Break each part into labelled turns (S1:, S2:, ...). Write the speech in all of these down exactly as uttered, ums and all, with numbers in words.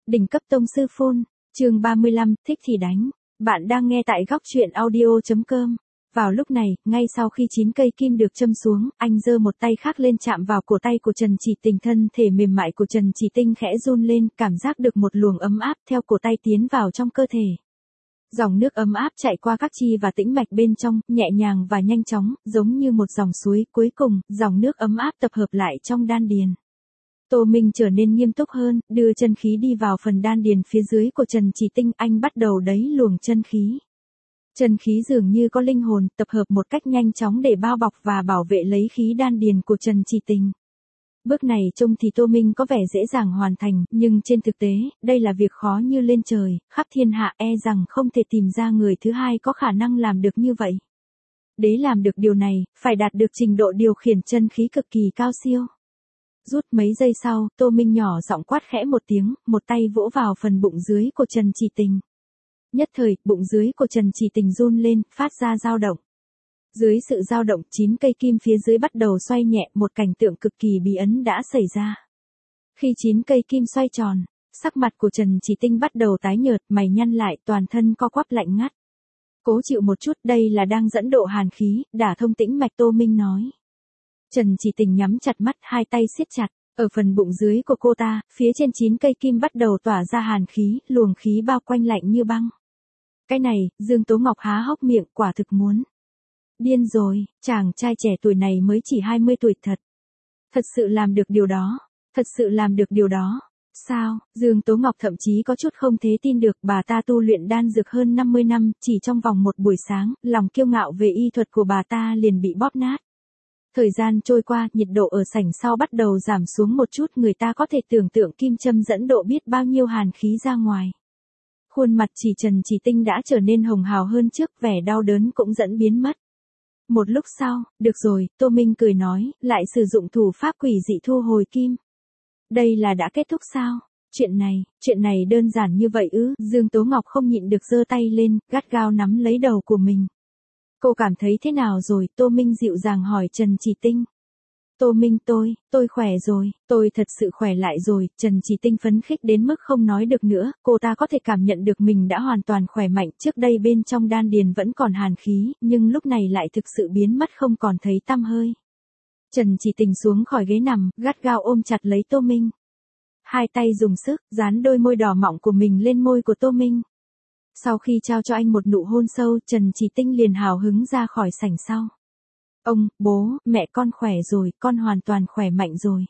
S1: Đỉnh cấp tông sư phun, chương ba mươi lăm, thích thì đánh. Bạn đang nghe tại góc truyện audio.com. Vào lúc này, ngay sau khi chín cây kim được châm xuống, anh giơ một tay khác lên chạm vào cổ tay của Trần Chỉ Tình, thân thể mềm mại của Trần Chỉ Tinh khẽ run lên, cảm giác được một luồng ấm áp theo cổ tay tiến vào trong cơ thể. Dòng nước ấm áp chạy qua các chi và tĩnh mạch bên trong, nhẹ nhàng và nhanh chóng, giống như một dòng suối. Cuối cùng, dòng nước ấm áp tập hợp lại trong đan điền. Tô Minh trở nên nghiêm túc hơn, đưa chân khí đi vào phần đan điền phía dưới của Trần Chỉ Tinh, anh bắt đầu đẩy luồng chân khí. Chân khí dường như có linh hồn, tập hợp một cách nhanh chóng để bao bọc và bảo vệ lấy khí đan điền của Trần Chỉ Tinh. Bước này trông thì Tô Minh có vẻ dễ dàng hoàn thành, nhưng trên thực tế, đây là việc khó như lên trời, khắp thiên hạ e rằng không thể tìm ra người thứ hai có khả năng làm được như vậy. Để làm được điều này, phải đạt được trình độ điều khiển chân khí cực kỳ cao siêu. Rút mấy giây sau, Tô Minh nhỏ giọng quát khẽ một tiếng, một tay vỗ vào phần bụng dưới của Trần Chỉ Tình. Nhất thời, bụng dưới của Trần Chỉ Tình run lên, phát ra dao động. Dưới sự dao động, chín cây kim phía dưới bắt đầu xoay nhẹ, một cảnh tượng cực kỳ bí ẩn đã xảy ra. Khi chín cây kim xoay tròn, sắc mặt của Trần Chỉ Tinh bắt đầu tái nhợt, mày nhăn lại, toàn thân co quắp lạnh ngắt. Cố chịu một chút, đây là đang dẫn độ hàn khí, đả thông tĩnh mạch, Tô Minh nói. Trần Chỉ Tình nhắm chặt mắt, hai tay siết chặt, ở phần bụng dưới của cô ta, phía trên chín cây kim bắt đầu tỏa ra hàn khí, luồng khí bao quanh lạnh như băng. Cái này, Dương Tố Ngọc há hốc miệng, quả thực muốn. Điên rồi, chàng trai trẻ tuổi này mới chỉ hai mươi tuổi thật. Thật sự làm được điều đó, thật sự làm được điều đó. Sao, Dương Tố Ngọc thậm chí có chút không thể tin được, bà ta tu luyện đan dược hơn năm mươi năm, chỉ trong vòng một buổi sáng, lòng kiêu ngạo về y thuật của bà ta liền bị bóp nát. Thời gian trôi qua, nhiệt độ ở sảnh sau bắt đầu giảm xuống một chút, người ta có thể tưởng tượng kim châm dẫn độ biết bao nhiêu hàn khí ra ngoài. Khuôn mặt chỉ Trần Chỉ Tinh đã trở nên hồng hào hơn trước, vẻ đau đớn cũng dẫn biến mất. Một lúc sau, được rồi, Tô Minh cười nói, lại sử dụng thủ pháp quỷ dị thu hồi kim. Đây là đã kết thúc sao? Chuyện này, chuyện này đơn giản như vậy ư? Dương Tố Ngọc không nhịn được giơ tay lên, gắt gao nắm lấy đầu của mình. Cô cảm thấy thế nào rồi? Tô Minh dịu dàng hỏi Trần Chỉ Tinh. Tô Minh tôi, tôi khỏe rồi, tôi thật sự khỏe lại rồi. Trần Chỉ Tinh phấn khích đến mức không nói được nữa, cô ta có thể cảm nhận được mình đã hoàn toàn khỏe mạnh, trước đây bên trong đan điền vẫn còn hàn khí, nhưng lúc này lại thực sự biến mất không còn thấy tăm hơi. Trần Chỉ Tinh xuống khỏi ghế nằm, gắt gao ôm chặt lấy Tô Minh. Hai tay dùng sức, dán đôi môi đỏ mọng của mình lên môi của Tô Minh. Sau khi trao cho anh một nụ hôn sâu, Trần Chỉ Tinh liền hào hứng ra khỏi sảnh sau. Ông, bố, mẹ con khỏe rồi, con hoàn toàn khỏe mạnh rồi.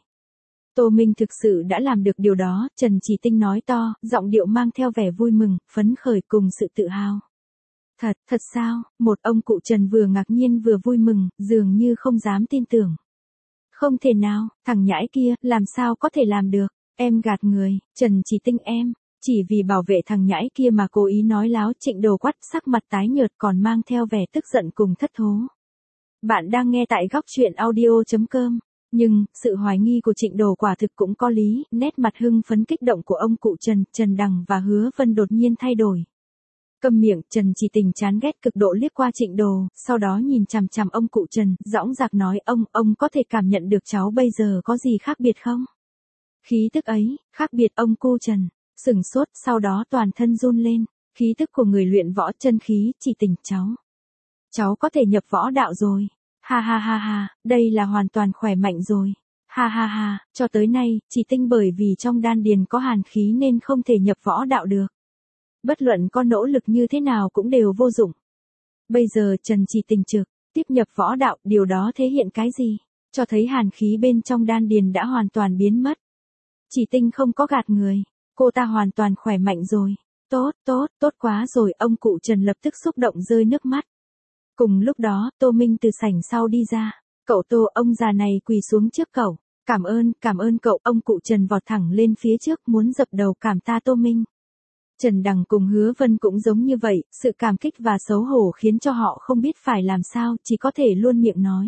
S1: Tô Minh thực sự đã làm được điều đó, Trần Chỉ Tinh nói to, giọng điệu mang theo vẻ vui mừng, phấn khởi cùng sự tự hào. Thật, thật sao? Một ông cụ Trần vừa ngạc nhiên vừa vui mừng, dường như không dám tin tưởng. Không thể nào, thằng nhãi kia, làm sao có thể làm được? Em gạt người, Trần Chỉ Tinh em. Chỉ vì bảo vệ thằng nhãi kia mà cố ý nói láo. Trịnh Đồ quát, sắc mặt tái nhợt còn mang theo vẻ tức giận cùng thất thố. Bạn đang nghe tại góc truyện audio.com. Nhưng, sự hoài nghi của Trịnh Đồ quả thực cũng có lý, nét mặt hưng phấn kích động của ông cụ Trần, Trần Đằng và Hứa Vân đột nhiên thay đổi. Câm miệng, Trần Chỉ Tình chán ghét cực độ liếc qua Trịnh Đồ, sau đó nhìn chằm chằm ông cụ Trần, dõng dạc nói, ông, ông có thể cảm nhận được cháu bây giờ có gì khác biệt không? Khí tức ấy, khác biệt. Ông cụ Trần sửng sốt, sau đó toàn thân run lên, khí tức của người luyện võ, chân khí. Chỉ Tình, cháu, cháu có thể nhập võ đạo rồi. Ha ha ha ha, đây là hoàn toàn khỏe mạnh rồi. Ha ha ha, cho tới nay, Chỉ Tinh bởi vì trong đan điền có hàn khí nên không thể nhập võ đạo được. Bất luận có nỗ lực như thế nào cũng đều vô dụng. Bây giờ Trần Chỉ Tình trực tiếp nhập võ đạo, điều đó thể hiện cái gì? Cho thấy hàn khí bên trong đan điền đã hoàn toàn biến mất. Chỉ Tinh không có gạt người. Cô ta hoàn toàn khỏe mạnh rồi. Tốt, tốt, tốt quá rồi. Ông cụ Trần lập tức xúc động rơi nước mắt. Cùng lúc đó, Tô Minh từ sảnh sau đi ra. Cậu Tô, ông già này quỳ xuống trước cậu. Cảm ơn, cảm ơn cậu. Ông cụ Trần vọt thẳng lên phía trước muốn dập đầu cảm tạ Tô Minh. Trần Đằng cùng Hứa Vân cũng giống như vậy, sự cảm kích và xấu hổ khiến cho họ không biết phải làm sao, chỉ có thể luôn miệng nói.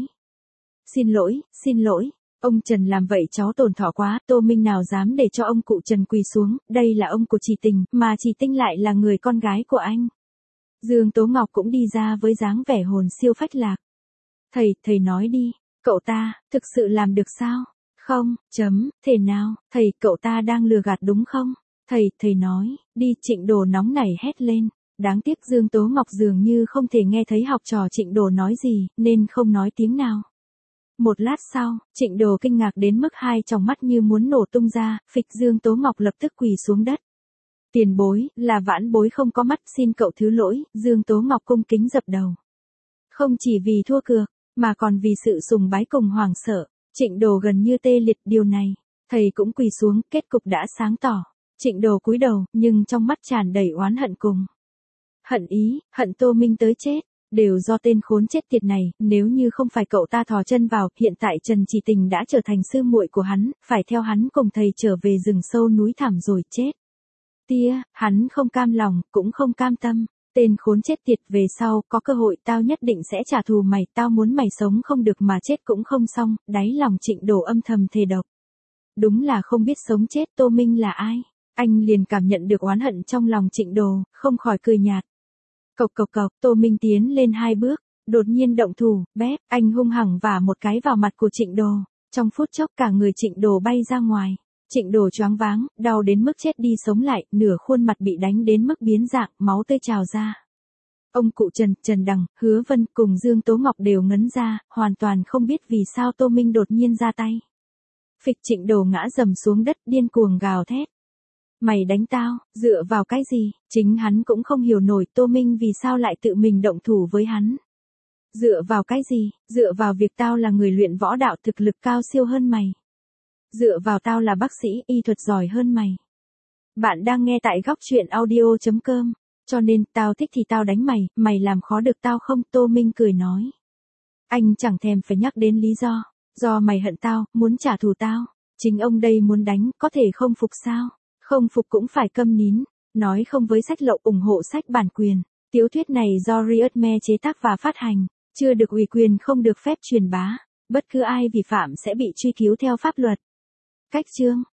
S1: Xin lỗi, xin lỗi. Ông Trần làm vậy cháu tổn thọ quá. Tô Minh nào dám để cho ông cụ Trần quỳ xuống, đây là ông của Chỉ Tình, mà Chỉ Tinh lại là người con gái của anh. Dương Tố Ngọc cũng đi ra với dáng vẻ hồn siêu phách lạc. Thầy, thầy nói đi, cậu ta, thực sự làm được sao? Không, chấm, thể nào, thầy, cậu ta đang lừa gạt đúng không? Thầy, thầy nói, đi. Trịnh Đồ nóng nảy hét lên. Đáng tiếc Dương Tố Ngọc dường như không thể nghe thấy học trò Trịnh Đồ nói gì, nên không nói tiếng nào. Một lát sau, Trịnh Đồ kinh ngạc đến mức hai tròng mắt như muốn nổ tung ra, phịch Dương Tố Ngọc lập tức quỳ xuống đất. Tiền bối, là vãn bối không có mắt, xin cậu thứ lỗi. Dương Tố Ngọc cung kính dập đầu. Không chỉ vì thua cược, mà còn vì sự sùng bái cùng hoảng sợ, Trịnh Đồ gần như tê liệt. Điều này, thầy cũng quỳ xuống, kết cục đã sáng tỏ. Trịnh Đồ cúi đầu, nhưng trong mắt tràn đầy oán hận cùng hận ý, hận Tô Minh tới chết, đều do tên khốn chết tiệt này. Nếu như không phải cậu ta thò chân vào, hiện tại Trần Chỉ Tình đã trở thành sư muội của hắn, phải theo hắn cùng thầy trở về rừng sâu núi thẳm rồi chết. Tia, hắn không cam lòng, cũng không cam tâm. Tên khốn chết tiệt, về sau có cơ hội tao nhất định sẽ trả thù mày, tao muốn mày sống không được mà chết cũng không xong. Đáy lòng Trịnh Đồ âm thầm thề độc. Đúng là không biết sống chết. Tô Minh là ai? Anh liền cảm nhận được oán hận trong lòng Trịnh Đồ, không khỏi cười nhạt. Cộc cộc cộc, Tô Minh tiến lên hai bước, đột nhiên động thủ, bép, anh hung hăng vả một cái vào mặt của Trịnh Đồ. Trong phút chốc cả người Trịnh Đồ bay ra ngoài. Trịnh Đồ choáng váng, đau đến mức chết đi sống lại, nửa khuôn mặt bị đánh đến mức biến dạng, máu tươi trào ra. Ông cụ Trần, Trần Đằng, Hứa Vân cùng Dương Tố Ngọc đều ngấn ra, hoàn toàn không biết vì sao Tô Minh đột nhiên ra tay. Phịch, Trịnh Đồ ngã dầm xuống đất, điên cuồng gào thét. Mày đánh tao, dựa vào cái gì? Chính hắn cũng không hiểu nổi Tô Minh vì sao lại tự mình động thủ với hắn. Dựa vào cái gì? Dựa vào việc tao là người luyện võ đạo, thực lực cao siêu hơn mày. Dựa vào tao là bác sĩ, y thuật giỏi hơn mày. Bạn đang nghe tại góc truyện audio chấm com. Cho nên, tao thích thì tao đánh mày, mày làm khó được tao không? Tô Minh cười nói. Anh chẳng thèm phải nhắc đến lý do. Do mày hận tao, muốn trả thù tao. Chính ông đây muốn đánh, có thể không phục sao? Không phục cũng phải câm nín. Nói không với sách lậu, ủng hộ sách bản quyền. Tiểu thuyết này do Riotme chế tác và phát hành. Chưa được ủy quyền, không được phép truyền bá. Bất cứ ai vi phạm sẽ bị truy cứu theo pháp luật. Cách chương